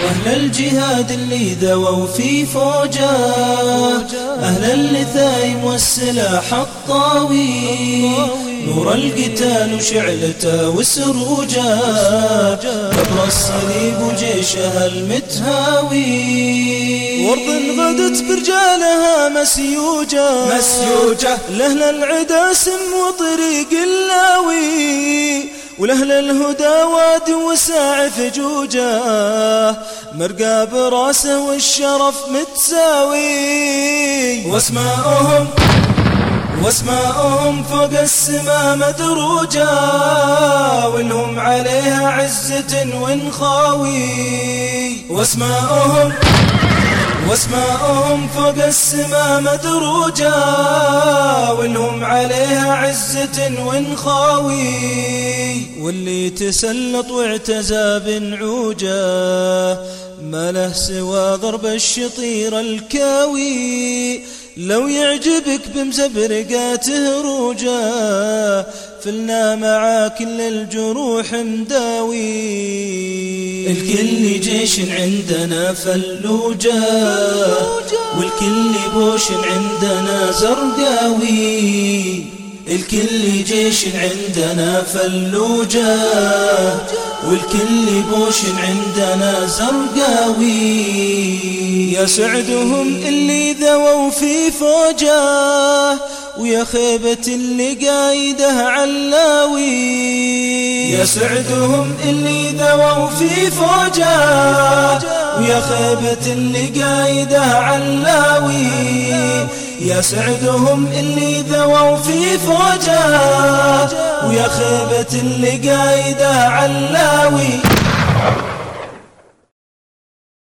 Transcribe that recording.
أهل الجهاد اللي ذووا في فوجه، أهل اللثايم والسلاح الطاوي، نور القتال وشعلته وسروجه، كبر الصليب وجيشها المتهاوي، وارض غدت برجالها مسيوجة لأهل العدا سم وطريق اللاوي، ولأهل الهدى واد وساع فجوجه، مرقى براسه والشرف متساوي، واسماءهم فوق السما مدروجة، ولهم عليها عزة ونخاوي، واسماءهم فوق السما مدروجة، ولهم عليها عزة ونخاوي، واللي تسلط واعتزى بنعوجه، ما له سوى ضرب الشطير الكاوي، لو يعجبك بمزبرقاته روجه، فلنا مع كل الجروح مداوي، الكل جيش عندنا فلوجه، والكل بوش عندنا زرقاوي، الكل جيش عندنا فلوجه، والكل بوش عندنا زرقاوي، يا سعدهم اللي ذووا في فوجه، ويا خيبة اللي قايده علاوي، يا سعدهم اللي ذووا في فوجه، ويا خيبة اللي قايده علاوي، يا سعدهم اللي ذووا في فوجه، ويا خيبة اللي قايده علاوي.